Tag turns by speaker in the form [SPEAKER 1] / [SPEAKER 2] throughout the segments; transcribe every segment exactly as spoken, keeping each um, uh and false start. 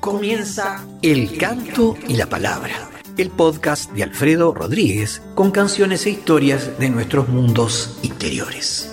[SPEAKER 1] Comienza El Canto y la Palabra, el podcast de Alfredo Rodríguez con canciones e historias de nuestros mundos interiores.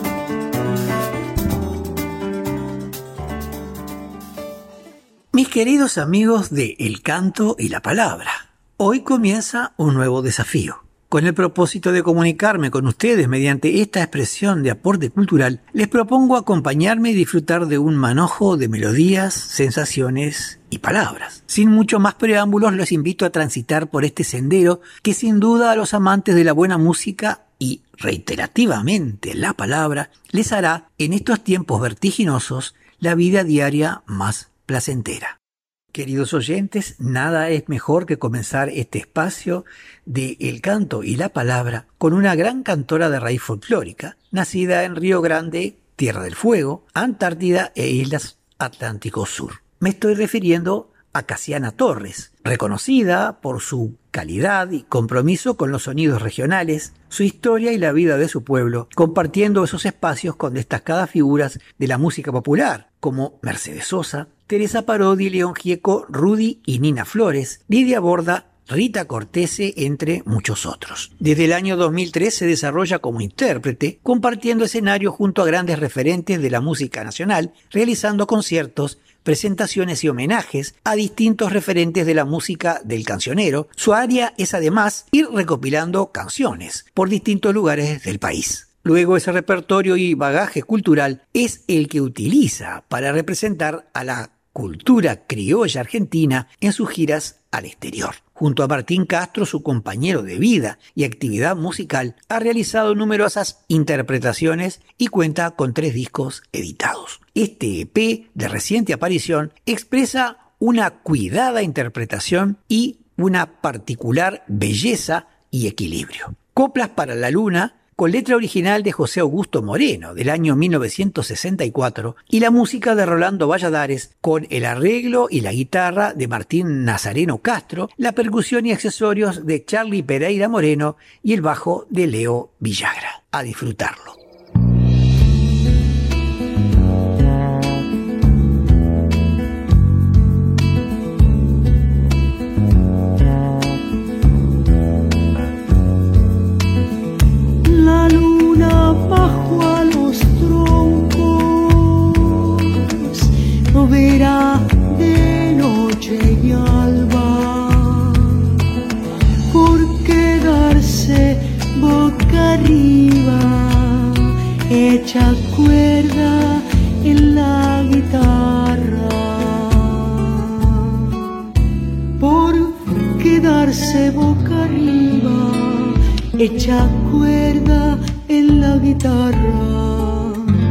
[SPEAKER 1] Mis queridos amigos de El Canto y la Palabra, hoy comienza un nuevo desafío. Con el propósito de comunicarme con ustedes mediante esta expresión de aporte cultural, les propongo acompañarme y disfrutar de un manojo de melodías, sensaciones y palabras. Sin mucho más preámbulos, los invito a transitar por este sendero que sin duda a los amantes de la buena música y reiterativamente la palabra les hará en estos tiempos vertiginosos la vida diaria más placentera. Queridos oyentes, nada es mejor que comenzar este espacio de El Canto y la Palabra con una gran cantora de raíz folclórica, nacida en Río Grande, Tierra del Fuego, Antártida e Islas Atlántico Sur. Me estoy refiriendo a Casiana Torres, reconocida por su calidad y compromiso con los sonidos regionales, su historia y la vida de su pueblo, compartiendo esos espacios con destacadas figuras de la música popular, como Mercedes Sosa, Teresa Parodi, León Gieco, Rudy y Nina Flores, Lidia Borda, Rita Cortese, entre muchos otros. Desde el año dos mil tres se desarrolla como intérprete, compartiendo escenario junto a grandes referentes de la música nacional, realizando conciertos, presentaciones y homenajes a distintos referentes de la música del cancionero. Su área es además ir recopilando canciones por distintos lugares del país. Luego ese repertorio y bagaje cultural es el que utiliza para representar a la cultura criolla argentina en sus giras al exterior. Junto a Martín Castro, su compañero de vida y actividad musical, ha realizado numerosas interpretaciones y cuenta con tres discos editados. Este E P de reciente aparición expresa una cuidada interpretación y una particular belleza y equilibrio. Coplas para la Luna, con letra original de José Augusto Moreno del año mil novecientos sesenta y cuatro y la música de Rolando Valladares con el arreglo y la guitarra de Martín Nazareno Castro, la percusión y accesorios de Charly Pereira Moreno y el bajo de Leo Villagra. A disfrutarlo.
[SPEAKER 2] Bajo a los troncos verá de noche y alba por quedarse boca arriba, hecha cuerda en la guitarra, por quedarse boca arriba, hecha cuerda en la guitarra.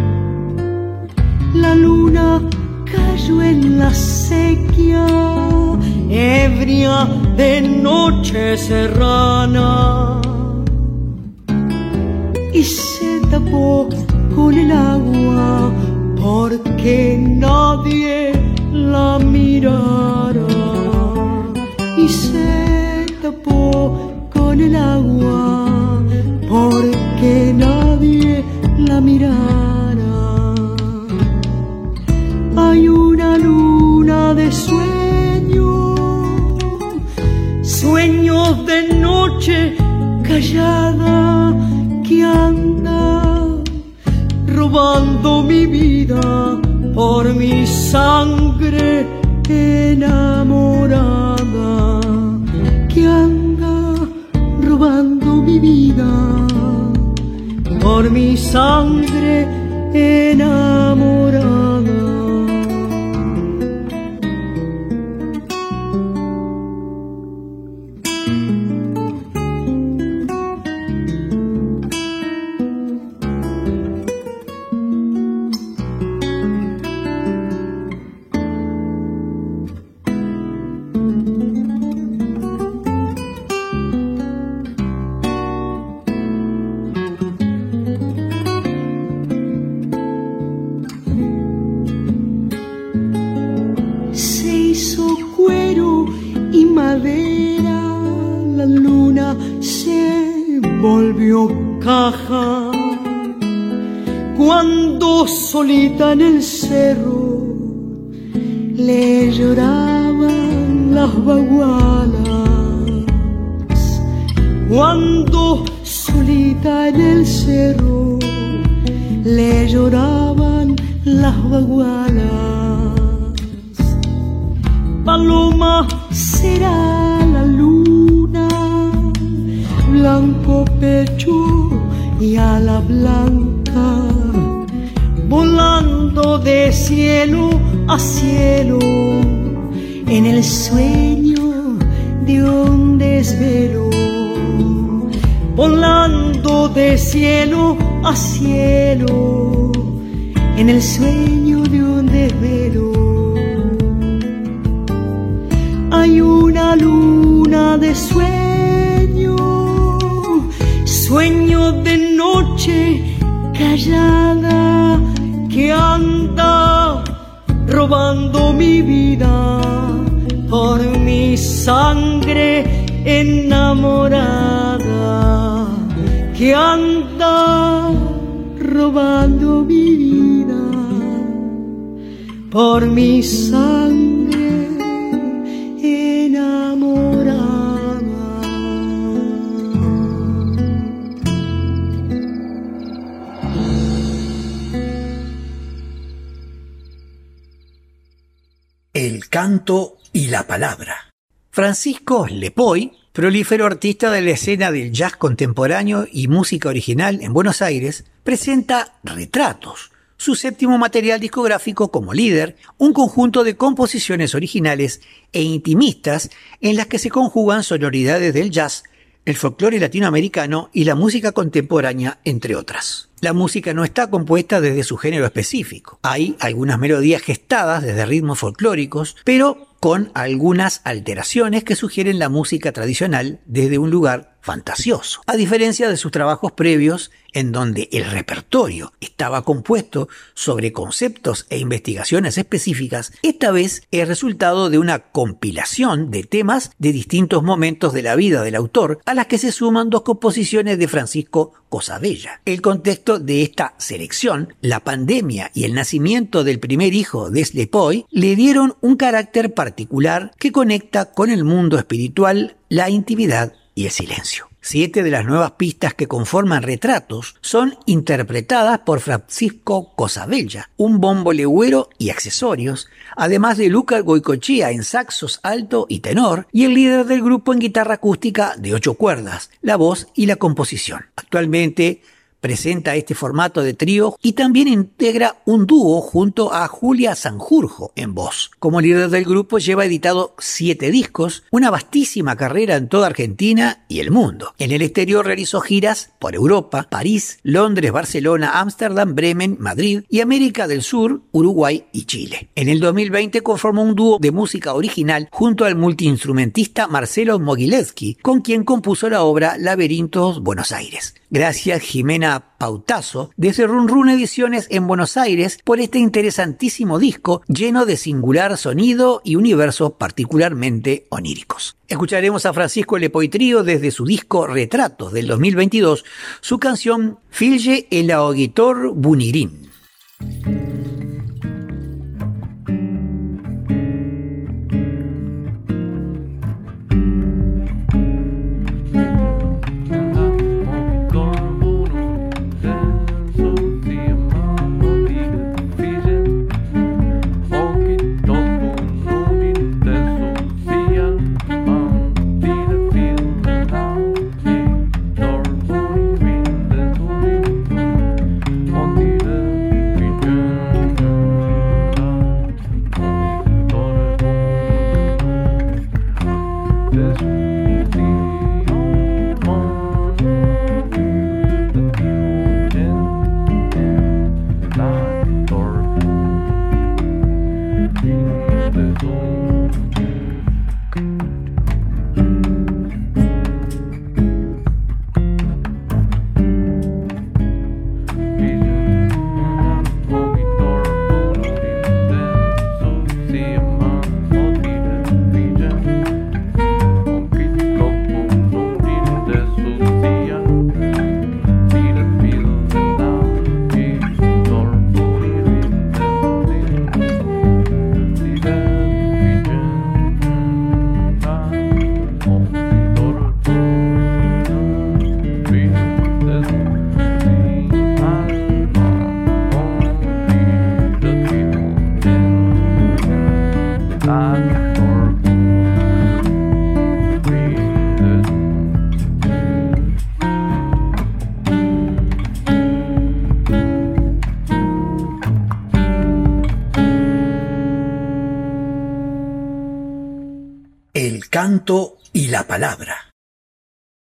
[SPEAKER 2] La luna cayó en la sequía, ebria de noche serrana, y se tapó con el agua porque nadie la mirara, y se tapó con el agua porque nadie la mirara. Hay una luna de sueño, sueños de noche callada, que anda robando mi vida por mi sangre enamorada, que anda robando mi vida por mi sangre enamorada. volvió caja cuando solita en el cerro le lloraban las bagualas, cuando solita en el cerro le lloraban las bagualas. Paloma será la luna, blanco pecho y ala blanca, volando de cielo a cielo en el sueño de un desvelo, volando de cielo a cielo en el sueño de un desvelo. Hay una luna de sueño, sueño de noche callada, que anda robando mi vida por mi sangre enamorada, que anda robando mi vida por mi sangre enamorada.
[SPEAKER 1] El canto y la palabra. Francisco Lepoy, prolífero artista de la escena del jazz contemporáneo y música original en Buenos Aires, presenta Retratos, su séptimo material discográfico como líder, un conjunto de composiciones originales e intimistas en las que se conjugan sonoridades del jazz, el folclore latinoamericano y la música contemporánea, entre otras. La música no está compuesta desde su género específico. Hay algunas melodías gestadas desde ritmos folclóricos, pero con algunas alteraciones que sugieren la música tradicional desde un lugar fantasioso. A diferencia de sus trabajos previos, en donde el repertorio estaba compuesto sobre conceptos e investigaciones específicas, esta vez es resultado de una compilación de temas de distintos momentos de la vida del autor, a las que se suman dos composiciones de Francisco Cosabella. El contexto de esta selección, la pandemia y el nacimiento del primer hijo de Lepoy, le dieron un carácter particular que conecta con el mundo espiritual, la intimidad y el silencio. Siete de las nuevas pistas que conforman Retratos son interpretadas por Francisco Cosabella, un bombo legüero y accesorios, además de Luca Goicoechea en saxos alto y tenor, y el líder del grupo en guitarra acústica de ocho cuerdas, la voz y la composición. Actualmente presenta este formato de trío y también integra un dúo junto a Julia Sanjurjo en voz. Como líder del grupo lleva editado siete discos, una vastísima carrera en toda Argentina y el mundo. En el exterior realizó giras por Europa, París, Londres, Barcelona, Ámsterdam, Bremen, Madrid y América del Sur, Uruguay y Chile. En el dos mil veinte conformó un dúo de música original junto al multiinstrumentista Marcelo Mogilevsky, con quien compuso la obra Laberintos Buenos Aires. Gracias Jimena Pautazo desde Run Run Ediciones en Buenos Aires por este interesantísimo disco lleno de singular sonido y universos particularmente oníricos. Escucharemos a Francisco Lepoy Trío desde su disco Retratos del dos mil veintidós, su canción Filge el Auditor Bunirin.
[SPEAKER 3] Vida
[SPEAKER 1] canto y la palabra.